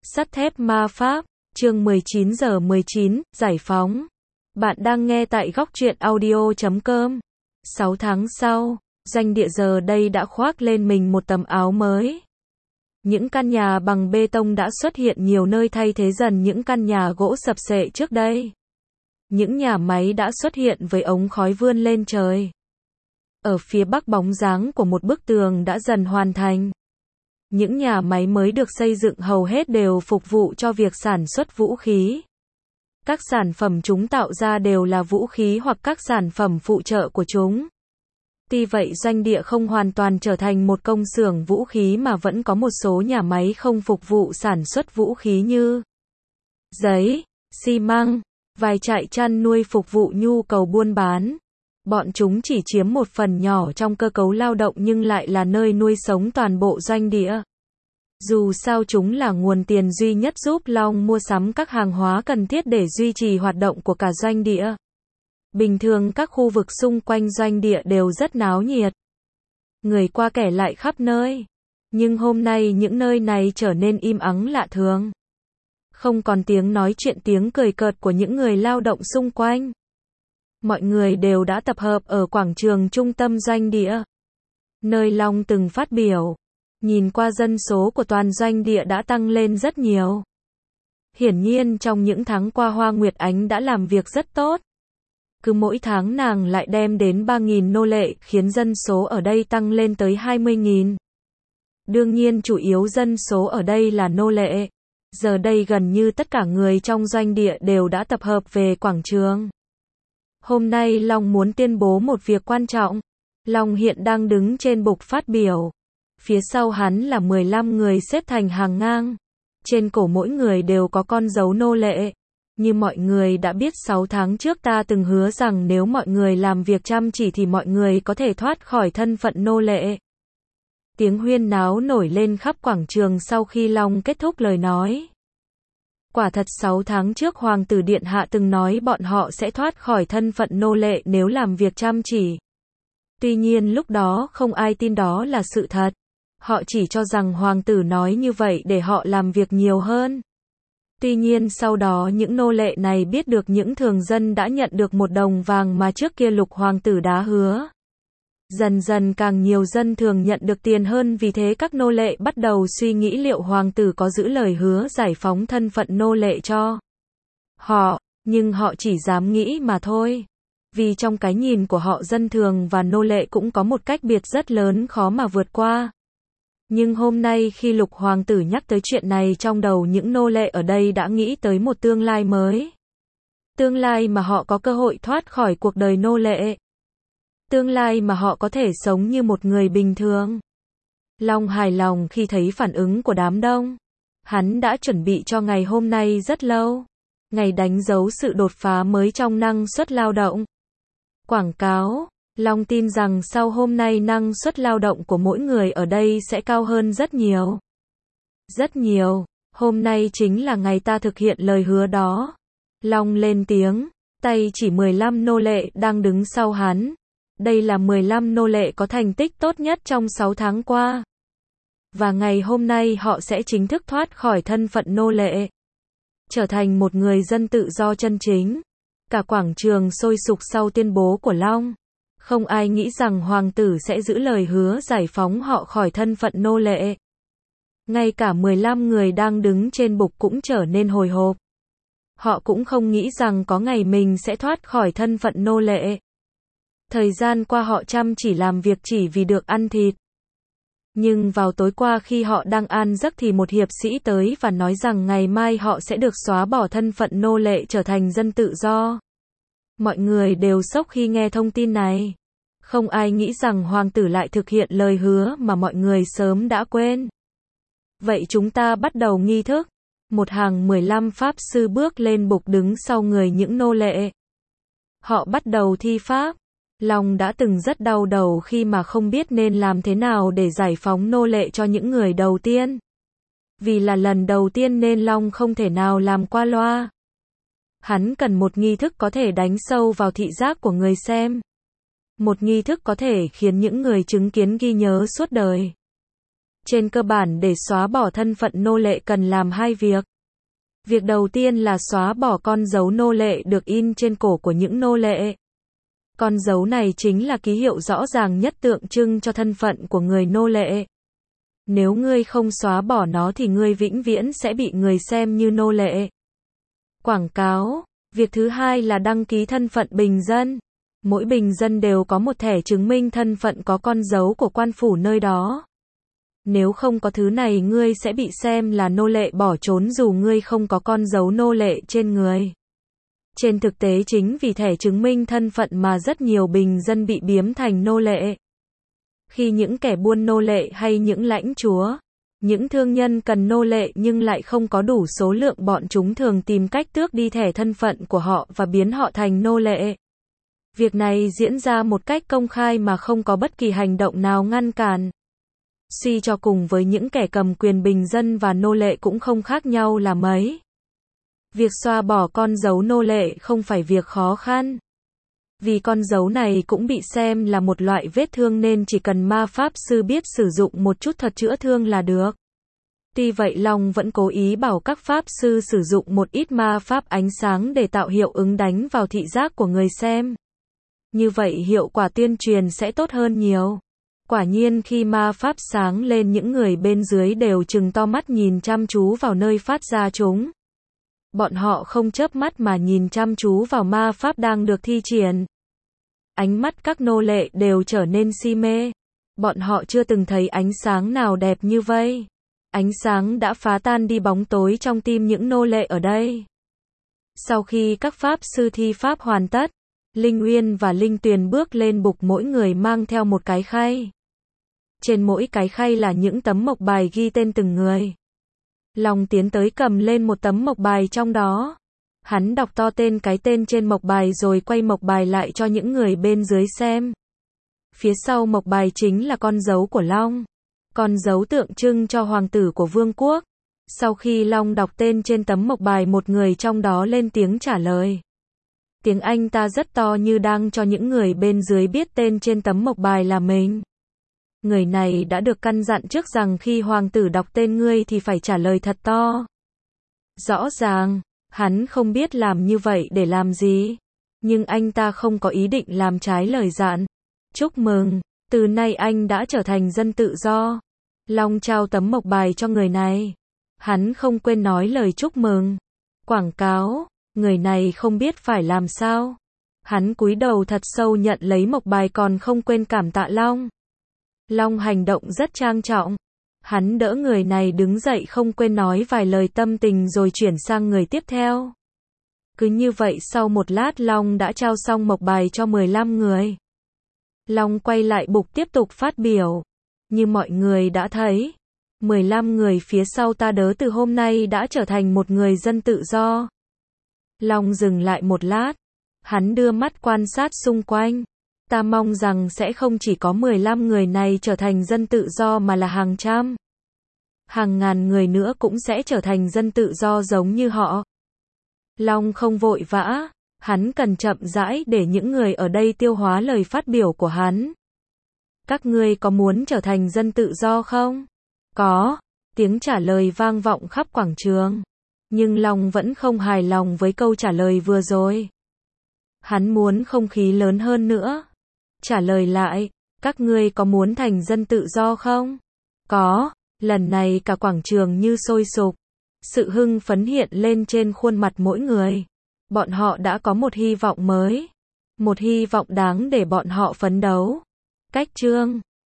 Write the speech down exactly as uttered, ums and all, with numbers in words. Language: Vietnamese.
Sắt thép ma pháp, chương mười chín giờ mười chín, giải phóng. Bạn đang nghe tại góc truyện audio chấm com. sáu tháng sau, doanh địa giờ đây đã khoác lên mình một tấm áo mới. Những căn nhà bằng bê tông đã xuất hiện nhiều nơi thay thế dần những căn nhà gỗ sập xệ trước đây. Những nhà máy đã xuất hiện với ống khói vươn lên trời. Ở phía bắc bóng dáng của một bức tường đã dần hoàn thành. Những nhà máy mới được xây dựng hầu hết đều phục vụ cho việc sản xuất vũ khí. Các sản phẩm chúng tạo ra đều là vũ khí hoặc các sản phẩm phụ trợ của chúng. Tuy vậy doanh địa không hoàn toàn trở thành một công xưởng vũ khí mà vẫn có một số nhà máy không phục vụ sản xuất vũ khí như giấy, xi măng, vài trại chăn nuôi phục vụ nhu cầu buôn bán. Bọn chúng chỉ chiếm một phần nhỏ trong cơ cấu lao động nhưng lại là nơi nuôi sống toàn bộ doanh địa. Dù sao chúng là nguồn tiền duy nhất giúp Long mua sắm các hàng hóa cần thiết để duy trì hoạt động của cả doanh địa. Bình thường các khu vực xung quanh doanh địa đều rất náo nhiệt. Người qua kẻ lại khắp nơi. Nhưng hôm nay những nơi này trở nên im ắng lạ thường. Không còn tiếng nói chuyện tiếng cười cợt của những người lao động xung quanh. Mọi người đều đã tập hợp ở quảng trường trung tâm doanh địa, nơi Long từng phát biểu. Nhìn qua dân số của toàn doanh địa đã tăng lên rất nhiều. Hiển nhiên trong những tháng qua Hoa Nguyệt Ánh đã làm việc rất tốt. Cứ mỗi tháng nàng lại đem đến ba nghìn nô lệ, khiến dân số ở đây tăng lên tới hai mươi nghìn. Đương nhiên chủ yếu dân số ở đây là nô lệ. Giờ đây gần như tất cả người trong doanh địa đều đã tập hợp về quảng trường. Hôm nay Long muốn tuyên bố một việc quan trọng. Long hiện đang đứng trên bục phát biểu. Phía sau hắn là mười lăm người xếp thành hàng ngang. Trên cổ mỗi người đều có con dấu nô lệ. Như mọi người đã biết sáu tháng trước ta từng hứa rằng nếu mọi người làm việc chăm chỉ thì mọi người có thể thoát khỏi thân phận nô lệ. Tiếng huyên náo nổi lên khắp quảng trường sau khi Long kết thúc lời nói. Quả thật sáu tháng trước Hoàng tử Điện Hạ từng nói bọn họ sẽ thoát khỏi thân phận nô lệ nếu làm việc chăm chỉ. Tuy nhiên lúc đó không ai tin đó là sự thật. Họ chỉ cho rằng Hoàng tử nói như vậy để họ làm việc nhiều hơn. Tuy nhiên sau đó những nô lệ này biết được những thường dân đã nhận được một đồng vàng mà trước kia Lục Hoàng tử đã hứa. Dần dần càng nhiều dân thường nhận được tiền hơn, vì thế các nô lệ bắt đầu suy nghĩ liệu Hoàng tử có giữ lời hứa giải phóng thân phận nô lệ cho họ, nhưng họ chỉ dám nghĩ mà thôi. Vì trong cái nhìn của họ dân thường và nô lệ cũng có một cách biệt rất lớn khó mà vượt qua. Nhưng hôm nay khi Lục Hoàng tử nhắc tới chuyện này, trong đầu những nô lệ ở đây đã nghĩ tới một tương lai mới. Tương lai mà họ có cơ hội thoát khỏi cuộc đời nô lệ. Tương lai mà họ có thể sống như một người bình thường. Long hài lòng khi thấy phản ứng của đám đông. Hắn đã chuẩn bị cho ngày hôm nay rất lâu. Ngày đánh dấu sự đột phá mới trong năng suất lao động. Quảng cáo. Long tin rằng sau hôm nay năng suất lao động của mỗi người ở đây sẽ cao hơn rất nhiều. Rất nhiều. Hôm nay chính là ngày ta thực hiện lời hứa đó. Long lên tiếng. Tay chỉ mười lăm nô lệ đang đứng sau hắn. Đây là mười lăm nô lệ có thành tích tốt nhất trong sáu tháng qua. Và ngày hôm nay họ sẽ chính thức thoát khỏi thân phận nô lệ. Trở thành một người dân tự do chân chính. Cả quảng trường sôi sục sau tuyên bố của Long. Không ai nghĩ rằng Hoàng tử sẽ giữ lời hứa giải phóng họ khỏi thân phận nô lệ. Ngay cả mười lăm người đang đứng trên bục cũng trở nên hồi hộp. Họ cũng không nghĩ rằng có ngày mình sẽ thoát khỏi thân phận nô lệ. Thời gian qua họ chăm chỉ làm việc chỉ vì được ăn thịt. Nhưng vào tối qua khi họ đang an giấc thì một hiệp sĩ tới và nói rằng ngày mai họ sẽ được xóa bỏ thân phận nô lệ trở thành dân tự do. Mọi người đều sốc khi nghe thông tin này. Không ai nghĩ rằng Hoàng tử lại thực hiện lời hứa mà mọi người sớm đã quên. Vậy chúng ta bắt đầu nghi thức. Một hàng mười lăm pháp sư bước lên bục đứng sau người những nô lệ. Họ bắt đầu thi pháp. Long đã từng rất đau đầu khi mà không biết nên làm thế nào để giải phóng nô lệ cho những người đầu tiên. Vì là lần đầu tiên nên Long không thể nào làm qua loa. Hắn cần một nghi thức có thể đánh sâu vào thị giác của người xem. Một nghi thức có thể khiến những người chứng kiến ghi nhớ suốt đời. Trên cơ bản để xóa bỏ thân phận nô lệ cần làm hai việc. Việc đầu tiên là xóa bỏ con dấu nô lệ được in trên cổ của những nô lệ. Con dấu này chính là ký hiệu rõ ràng nhất tượng trưng cho thân phận của người nô lệ. Nếu ngươi không xóa bỏ nó thì ngươi vĩnh viễn sẽ bị người xem như nô lệ. Quảng cáo. Việc thứ hai là đăng ký thân phận bình dân. Mỗi bình dân đều có một thẻ chứng minh thân phận có con dấu của quan phủ nơi đó. Nếu không có thứ này ngươi sẽ bị xem là nô lệ bỏ trốn dù ngươi không có con dấu nô lệ trên người. Trên thực tế chính vì thẻ chứng minh thân phận mà rất nhiều bình dân bị biếm thành nô lệ. Khi những kẻ buôn nô lệ hay những lãnh chúa, những thương nhân cần nô lệ nhưng lại không có đủ số lượng, bọn chúng thường tìm cách tước đi thẻ thân phận của họ và biến họ thành nô lệ. Việc này diễn ra một cách công khai mà không có bất kỳ hành động nào ngăn cản. Suy cho cùng với những kẻ cầm quyền, bình dân và nô lệ cũng không khác nhau là mấy. Việc xóa bỏ con dấu nô lệ không phải việc khó khăn. Vì con dấu này cũng bị xem là một loại vết thương nên chỉ cần ma pháp sư biết sử dụng một chút thuật chữa thương là được. Tuy vậy Long vẫn cố ý bảo các pháp sư sử dụng một ít ma pháp ánh sáng để tạo hiệu ứng đánh vào thị giác của người xem. Như vậy hiệu quả tuyên truyền sẽ tốt hơn nhiều. Quả nhiên khi ma pháp sáng lên, những người bên dưới đều trừng to mắt nhìn chăm chú vào nơi phát ra chúng. Bọn họ không chớp mắt mà nhìn chăm chú vào ma pháp đang được thi triển. Ánh mắt các nô lệ đều trở nên si mê. Bọn họ chưa từng thấy ánh sáng nào đẹp như vậy. Ánh sáng đã phá tan đi bóng tối trong tim những nô lệ ở đây. Sau khi các pháp sư thi pháp hoàn tất, Linh Uyên và Linh Tuyền bước lên bục, mỗi người mang theo một cái khay. Trên mỗi cái khay là những tấm mộc bài ghi tên từng người. Long tiến tới cầm lên một tấm mộc bài trong đó. Hắn đọc to tên cái tên trên mộc bài rồi quay mộc bài lại cho những người bên dưới xem. Phía sau mộc bài chính là con dấu của Long. Con dấu tượng trưng cho hoàng tử của vương quốc. Sau khi Long đọc tên trên tấm mộc bài, một người trong đó lên tiếng trả lời. Tiếng anh ta rất to như đang cho những người bên dưới biết tên trên tấm mộc bài là mình. Người này đã được căn dặn trước rằng khi hoàng tử đọc tên ngươi thì phải trả lời thật to. Rõ ràng, hắn không biết làm như vậy để làm gì. Nhưng anh ta không có ý định làm trái lời dặn. Chúc mừng, từ nay anh đã trở thành dân tự do. Long trao tấm mộc bài cho người này. Hắn không quên nói lời chúc mừng. Quảng cáo, người này không biết phải làm sao. Hắn cúi đầu thật sâu nhận lấy mộc bài còn không quên cảm tạ Long. Long hành động rất trang trọng. Hắn đỡ người này đứng dậy, không quên nói vài lời tâm tình rồi chuyển sang người tiếp theo. Cứ như vậy sau một lát Long đã trao xong mộc bài cho mười lăm người. Long quay lại bục tiếp tục phát biểu. Như mọi người đã thấy, mười lăm người phía sau ta đỡ từ hôm nay đã trở thành một người dân tự do. Long dừng lại một lát. Hắn đưa mắt quan sát xung quanh. Ta mong rằng sẽ không chỉ có mười lăm người này trở thành dân tự do mà là hàng trăm, hàng ngàn người nữa cũng sẽ trở thành dân tự do giống như họ. Long không vội vã, hắn cần chậm rãi để những người ở đây tiêu hóa lời phát biểu của hắn. Các ngươi có muốn trở thành dân tự do không? Có, tiếng trả lời vang vọng khắp quảng trường. Nhưng Long vẫn không hài lòng với câu trả lời vừa rồi. Hắn muốn không khí lớn hơn nữa. Trả lời lại, các ngươi có muốn thành dân tự do không? Có, lần này cả quảng trường như sôi sục. Sự hưng phấn hiện lên trên khuôn mặt mỗi người. Bọn họ đã có một hy vọng mới. Một hy vọng đáng để bọn họ phấn đấu. Cách chương